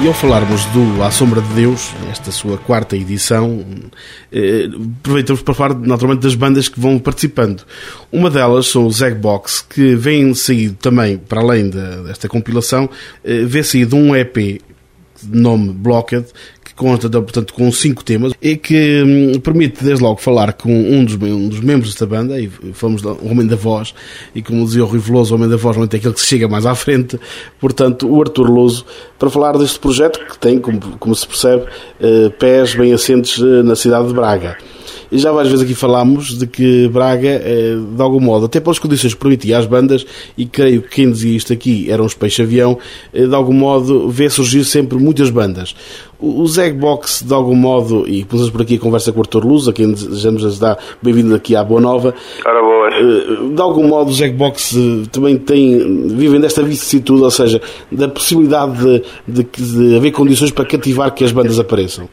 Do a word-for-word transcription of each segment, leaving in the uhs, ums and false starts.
E ao falarmos do À Sombra de Deus, esta sua quarta edição, eh, aproveitamos para falar naturalmente das bandas que vão participando. Uma delas são os Eggbox, que vêm saído também, para além de, desta compilação, eh, vê saído um E P de nome Blocked, que consta, portanto, com cinco temas e que hum, permite desde logo falar com um dos, um dos membros desta banda, e fomos o Homem da Voz, e como dizia o Rui Veloso, o Homem da Voz não é aquele que se chega mais à frente, portanto o Artur Loso, para falar deste projeto que tem, como, como se percebe, eh, pés bem assentes eh, na cidade de Braga. E já várias vezes aqui falámos de que Braga, eh, de algum modo, até pelas condições que permitia às bandas, e creio que quem dizia isto aqui eram os Peixe-Avião, eh, de algum modo vê surgir sempre muitas bandas. Os Eggbox, de algum modo, e começamos por aqui a conversa com o Artur Luz, a quem desejamos ajudar, bem-vindo aqui à Boa Nova. Ora, boas. Eh, de algum modo os Eggbox eh, também têm, vivem desta vicissitude, ou seja, da possibilidade de, de, de haver condições para cativar que as bandas apareçam.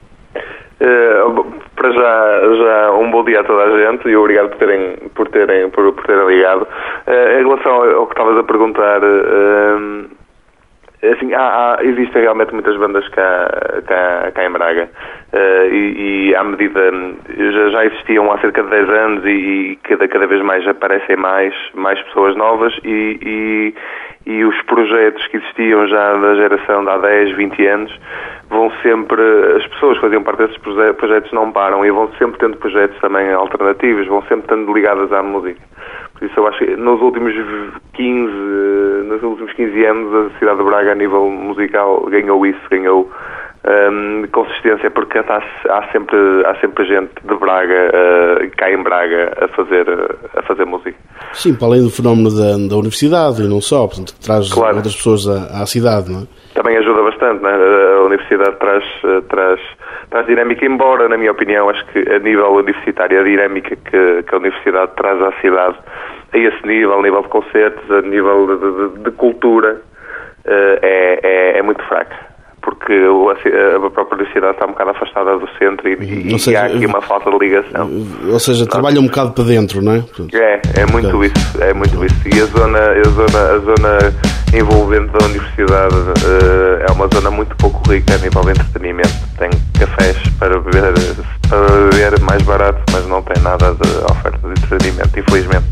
Uh, para já, já um bom dia a toda a gente e obrigado por terem, por terem, por, por terem ligado. Uh, em relação ao que estavas a perguntar, uh, assim, há, há, existem realmente muitas bandas cá, cá, cá em Braga uh, e, e à medida, já, já existiam há cerca de dez anos e, e cada, cada vez mais aparecem mais, mais pessoas novas e, e, e os projetos que existiam já da geração de há dez, vinte anos vão sempre, as pessoas que faziam parte desses projetos não param e vão sempre tendo projetos também alternativos, vão sempre estando ligadas à música. Por isso eu acho que nos últimos quinze, nos últimos quinze anos a cidade de Braga a nível musical ganhou isso, ganhou um, consistência, porque há, há, sempre, há sempre gente de Braga, uh, cá em Braga, a fazer, a fazer música. Sim, para além do fenómeno da, da universidade e não só, portanto, que traz claro. Outras pessoas à, à cidade, não é? Também ajuda bastante, né? A universidade traz, traz, traz dinâmica, embora, na minha opinião, acho que a nível universitário, a dinâmica que, que a universidade traz à cidade, a esse nível, a nível de concertos, a nível de, de, de cultura, é, é, é muito fraca. Porque a própria universidade está um bocado afastada do centro e, e seja, há aqui uma falta de ligação. Ou seja, trabalha um bocado para dentro, não é? É, é muito isso, é muito isso. E a zona, a zona, a zona envolvente da universidade uh, é uma zona muito pouco rica a nível de entretenimento. Tem cafés para beber, para beber mais barato, mas não tem nada de oferta de entretenimento, infelizmente.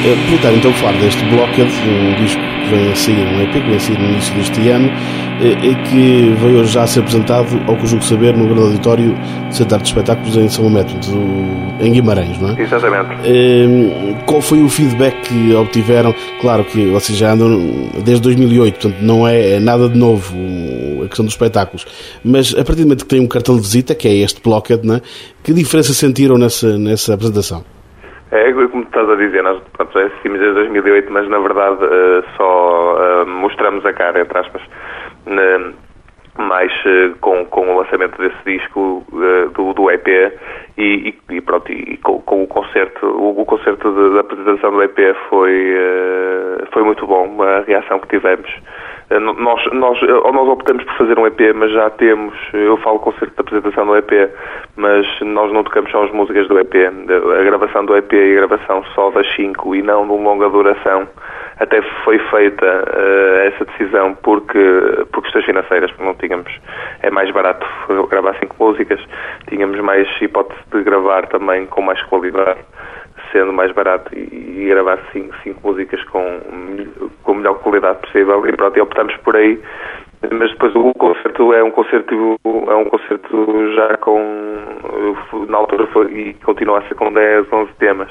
Aproveitar então falar deste Blockhead, um disco que vem a sair, um E P que vem a sair no início deste ano, e que veio hoje já a ser apresentado, ao que eu julgo saber, no grande auditório do Centro de Artes e Espetáculos em São Mamede, em Guimarães, não é? Exatamente. Qual foi o feedback que obtiveram? Claro que vocês já andam desde dois mil e oito, portanto não é nada de novo a questão dos espetáculos, mas a partir do momento que tem um cartão de visita, que é este Blockhead, não é? Que diferença sentiram nessa, nessa apresentação? É, como estás a dizer, nós pronto, já assistimos desde dois mil e oito, mas na verdade uh, só uh, mostramos a cara, entre aspas, uh, mais uh, com, com o lançamento desse disco uh, do, do E P e, e, e pronto, e com, com o concerto, o, o concerto de, da apresentação do E P foi, uh, foi muito bom, a reação que tivemos. Nós, nós, nós optamos por fazer um E P, mas já temos, eu falo concerto de apresentação do E P, mas nós não tocamos só as músicas do E P. A gravação do E P e a gravação só das cinco e não de uma longa duração. Até foi feita uh, essa decisão porque, por questões financeiras, porque não tínhamos, é mais barato gravar cinco músicas, tínhamos mais hipótese de gravar também com mais qualidade, sendo mais barato, e, e gravar cinco, cinco músicas com, com a melhor qualidade possível, e pronto, e optamos por aí. Mas depois o concerto é um concerto é um concerto já com, na altura foi, e continua a ser com dez, onze temas,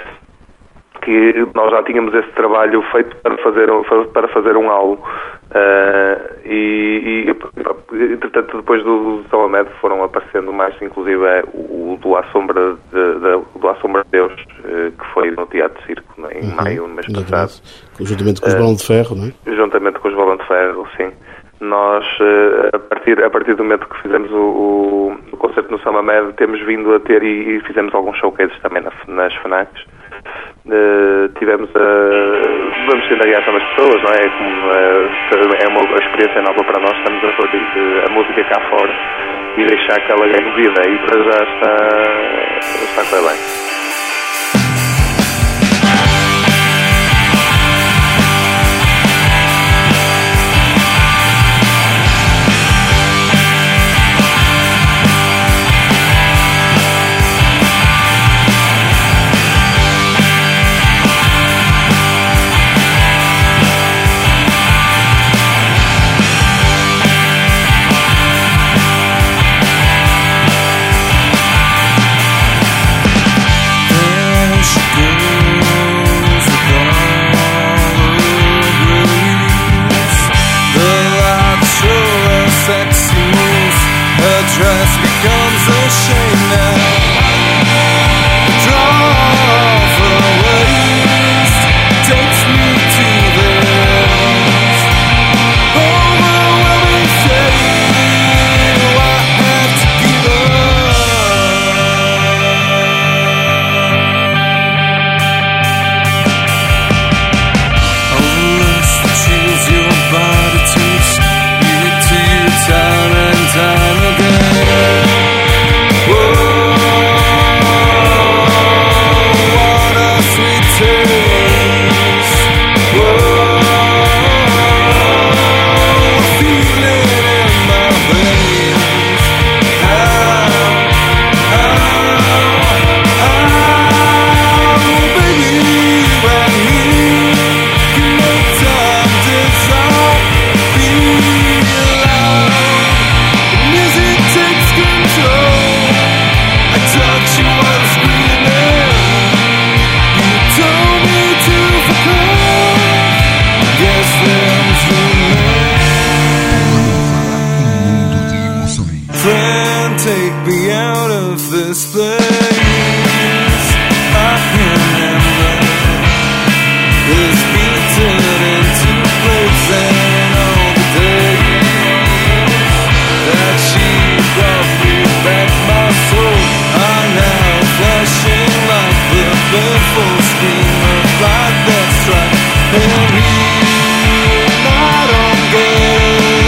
que nós já tínhamos esse trabalho feito para fazer, para fazer um álbum, uh, e, e entretanto depois do São Mamede foram aparecendo mais, inclusive é, o do À Sombra de, de, do À Sombra de Deus, uh, que foi no Teatro Circo, né, em uhum, maio, no mês passado. Juntamente com os uh, Balão de Ferro, não é? Juntamente com os Balão de Ferro, sim. Nós, uh, a, partir, a partir do momento que fizemos o, o, o concerto no São Mamede, temos vindo a ter, e, e fizemos alguns showcases também na, nas FNACs. Uh, tivemos a uh, vamos tendo a reação das pessoas, não é? Como, uh, é uma experiência nova para nós, estamos a pôr uh, a música cá fora e deixar que ela ganhe vida, e para já está, está a correr bem.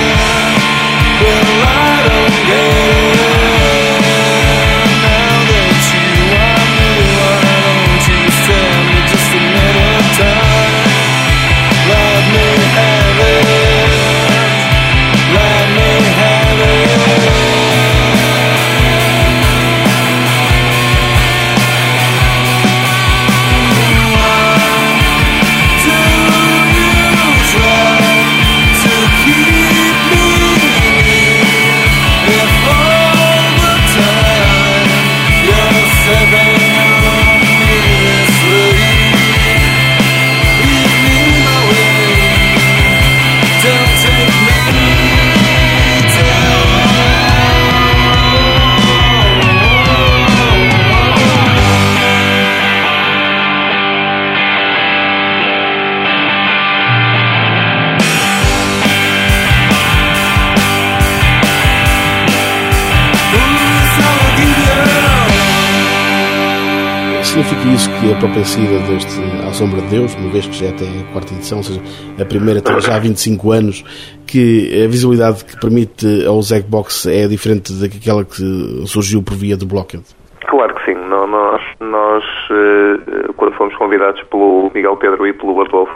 Well, I don't get it. Now significa isso que a própria saída deste À Sombra de Deus, uma vez que já tem a quarta edição, ou seja, a primeira tem já há vinte e cinco anos, que a visibilidade que permite ao Zegbox é diferente daquela que surgiu por via do Blocked? Claro que sim. Nós, nós quando fomos convidados pelo Miguel Pedro e pelo Adolfo,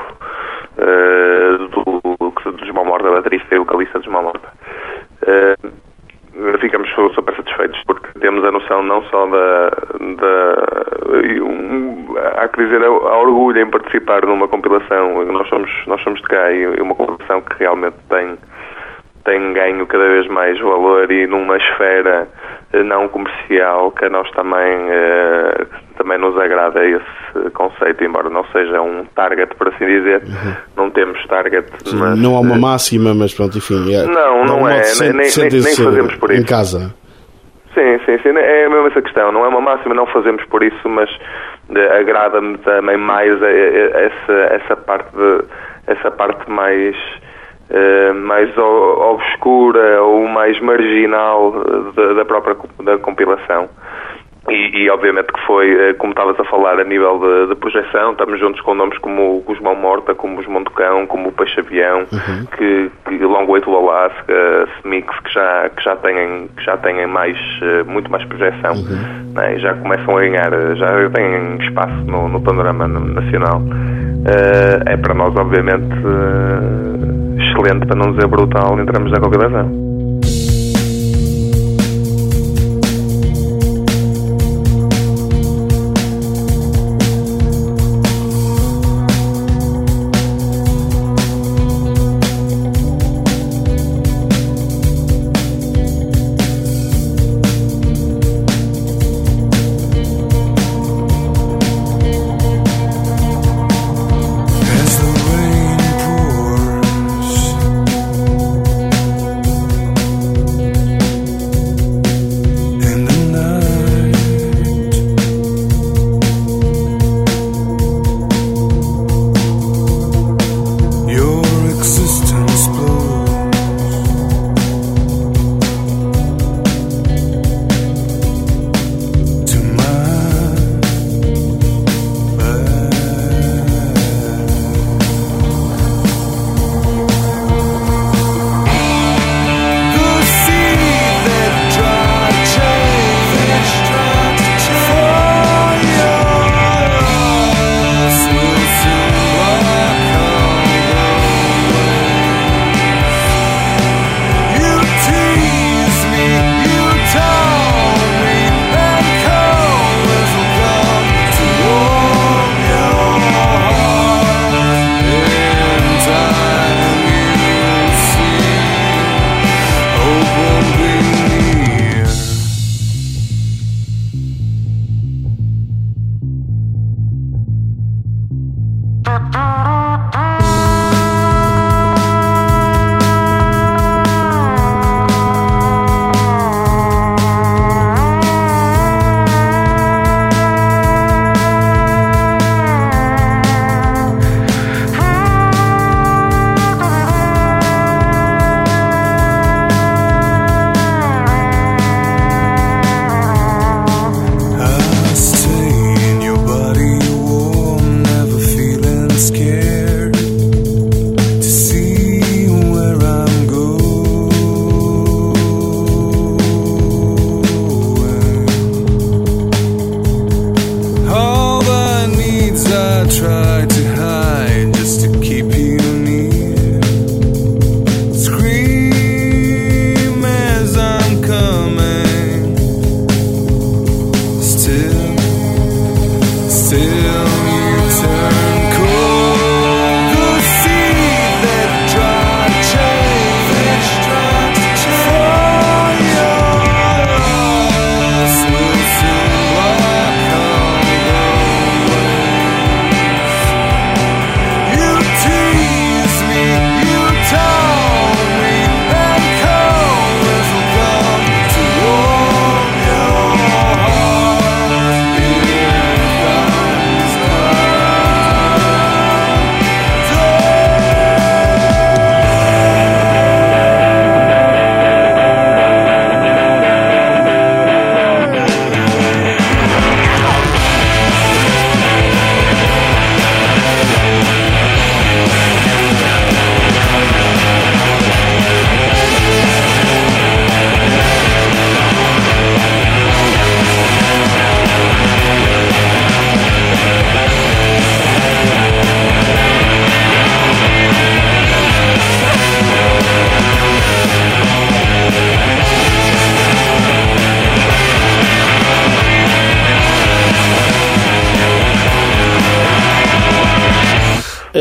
do, dos Mão Morta, baterista e vocalista dos Mão Morta, ficamos super satisfeitos porque temos a noção não só da, da um, há que dizer, há orgulho em participar numa compilação. Nós somos, nós somos de cá e uma compilação que realmente tem, tem ganho cada vez mais valor e numa esfera não comercial, que a nós também, eh, também nos agrada esse conceito, embora não seja um target, por assim dizer. Uhum. Não temos target. Sim, mas, não há uma máxima, mas pronto, enfim. É, não, não, não é, nem, nem, nem fazemos por isso. Em casa. Sim, sim, sim, é mesmo essa questão. Não é uma máxima, não fazemos por isso, mas eh, agrada-me também mais essa, essa parte de, essa parte mais Uh, mais obscura ou mais marginal da, da própria da compilação. E, e obviamente que foi, como estavas a falar, a nível de, de projeção, estamos juntos com nomes como os Mão Morta, como os Mondocão, como o Peixe Avião, uhum. que, que Long Way to Alaska, Smix, que já, que já têm, que já têm mais, muito mais projeção, uhum. né? Já começam a ganhar, já têm espaço no, no panorama nacional. Uh, é para nós, obviamente, uh, excelente, para não dizer brutal, em termos da compilação.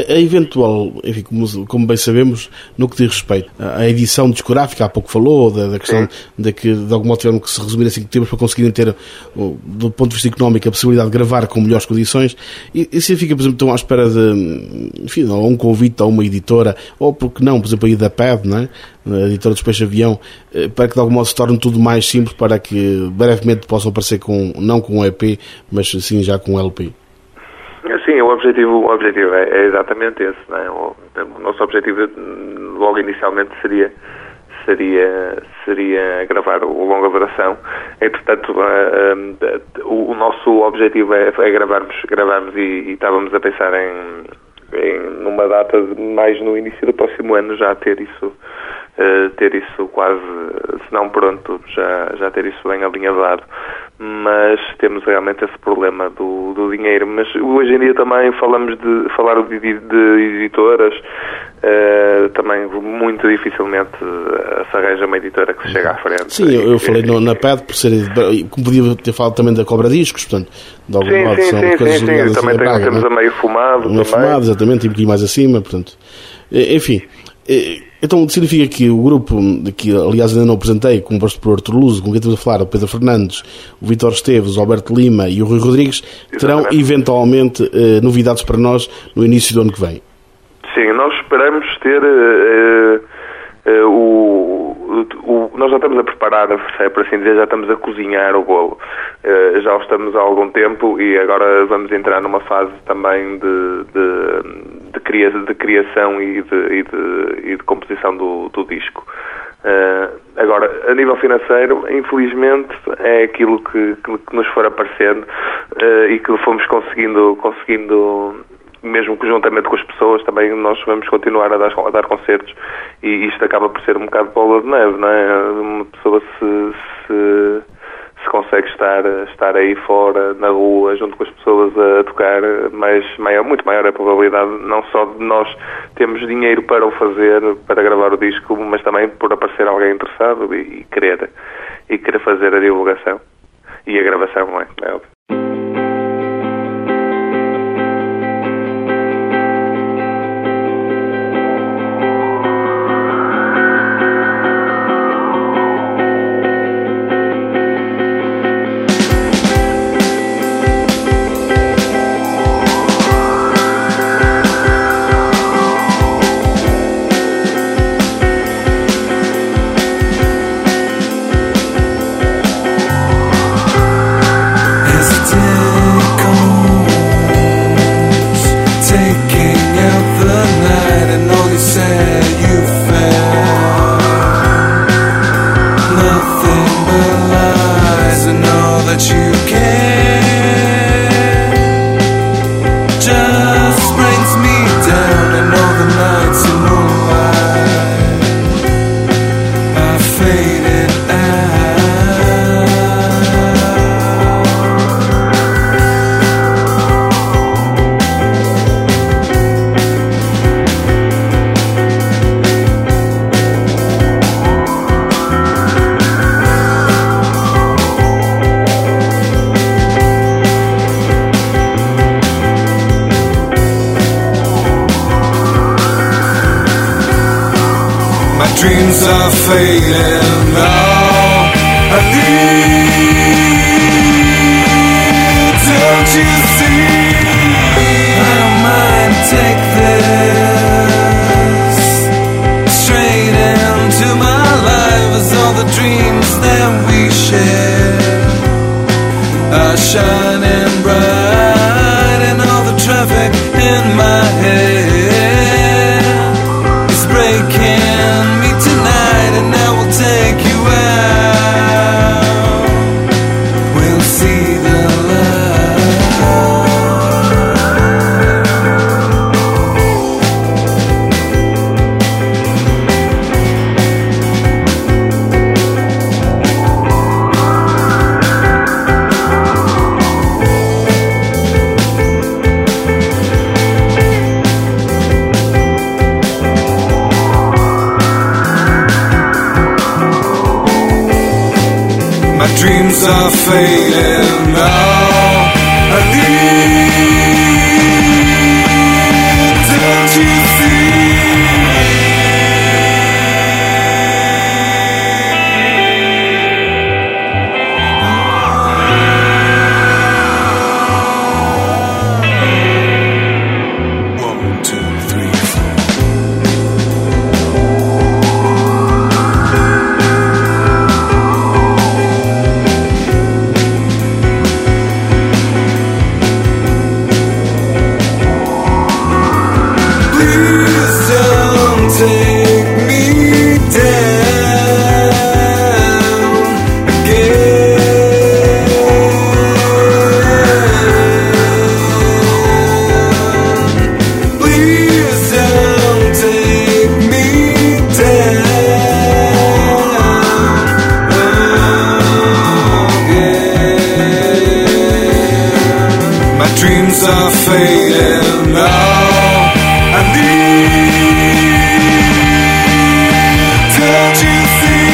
a, a eventual, enfim, como, como bem sabemos, no que diz respeito à edição discográfica, há pouco falou, da, da questão de que de algum modo tiveram que se resumir assim que temos para conseguirem ter, do ponto de vista económico, a possibilidade de gravar com melhores condições, e, e se fica, por exemplo, estão à espera de, enfim, ou um convite a uma editora, ou porque não, por exemplo, a IDAPED, não é? A editora dos Peixe Avião, para que de algum modo se torne tudo mais simples, para que brevemente possam aparecer com, não com um E P, mas sim já com um L P. Sim, o objetivo, o objetivo é, é exatamente esse, não é? O, o nosso objetivo logo inicialmente seria seria seria gravar o longa duração. Entretanto, uh, uh, o, o nosso objetivo é, é gravarmos, gravarmos e, e estávamos a pensar em, em numa data de mais no início do próximo ano já ter isso uh, ter isso quase, se não pronto, já, já ter isso bem alinhavado. Mas temos realmente esse problema do, do dinheiro. Mas hoje em dia também falamos de falar de, de editoras, uh, também muito dificilmente uh, se arranja uma editora que se chega à frente. Sim, eu, eu falei no, na P E D por ser, como podia ter falado também da Cobra Discos, portanto, de algum sim, modo sim, são sim, coisas sim, sim. ligadas Também assim a Braga, temos não é? a Meio Fumado, Meio Fumado, exatamente, e um bocadinho mais acima, portanto, enfim. Então significa que o grupo, que aliás ainda não apresentei, composto por Artur Luso, com quem estamos a falar, o Pedro Fernandes, o Vítor Esteves, o Alberto Lima e o Rui Rodrigues, terão exatamente, eventualmente eh, novidades para nós no início do ano que vem. Sim, nós esperamos ter uh, uh, o, o... Nós já estamos a preparar, por assim dizer, já estamos a cozinhar o bolo. Uh, já o estamos há algum tempo e agora vamos entrar numa fase também de... de De, cria, de criação e de, e de, e de composição do, do disco. Uh, agora, a nível financeiro, infelizmente, é aquilo que, que, que nos for aparecendo uh, e que fomos conseguindo, conseguindo, mesmo conjuntamente com as pessoas, também nós vamos continuar a dar, a dar concertos e isto acaba por ser um bocado de bola de neve, não é? Uma pessoa se... se se consegue estar, estar aí fora, na rua, junto com as pessoas a tocar, mas maior, muito maior é a probabilidade, não só de nós termos dinheiro para o fazer, para gravar o disco, mas também por aparecer alguém interessado e, e querer, e querer fazer a divulgação e a gravação, não é? É óbvio. Dreams are fading now. I need, don't you see? I don't mind, take this straight into my life, as all the dreams that we share are shining bright, and all the traffic in my head is breaking. And I will take you out. We'll see the dreams are fading now. I need to fading. All I need, don't you see?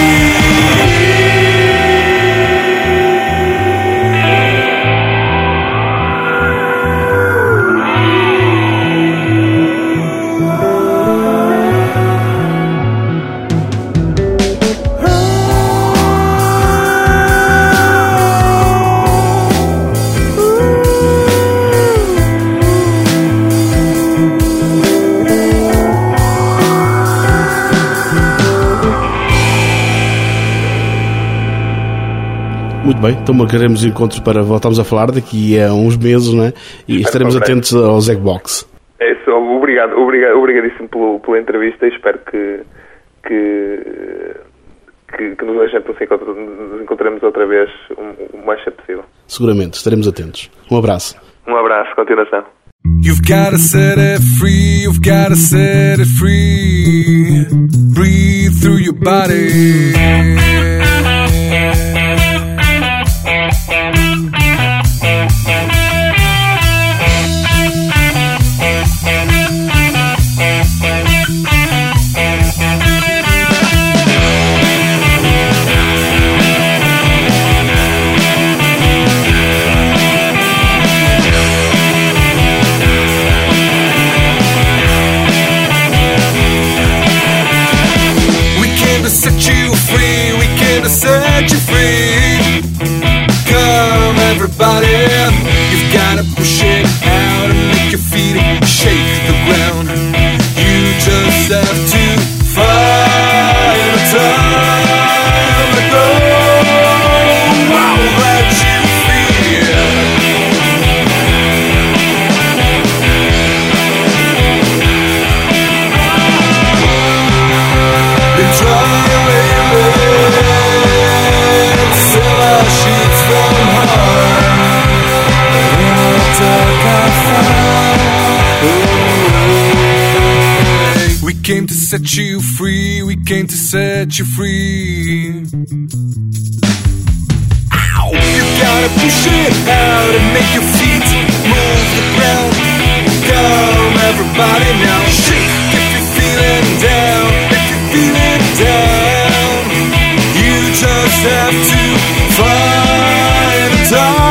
Muito bem, então marcaremos encontro para voltarmos a falar daqui a uns meses, não é? E estaremos atentos ao Zegbox. É isso, obrigado, obrigado, obrigadíssimo pelo, pela entrevista e espero que, que, que, que nos, nos encontremos outra vez o, o mais cedo possível. Seguramente, estaremos atentos. Um abraço. Um abraço, continuação. You've gotta set it free, you've gotta set it free. Breathe through your body. Set you free, we came to set you free. Come everybody, you've gotta push it out and make your feet shake the ground. You just have to find a time to go. I'll let you feel. They try We came to set you free, we came to set you free. Ow! You gotta push it out and make your feet move the ground. Come everybody now, shake if you're feeling down, if you're feeling down. You just have to find a time.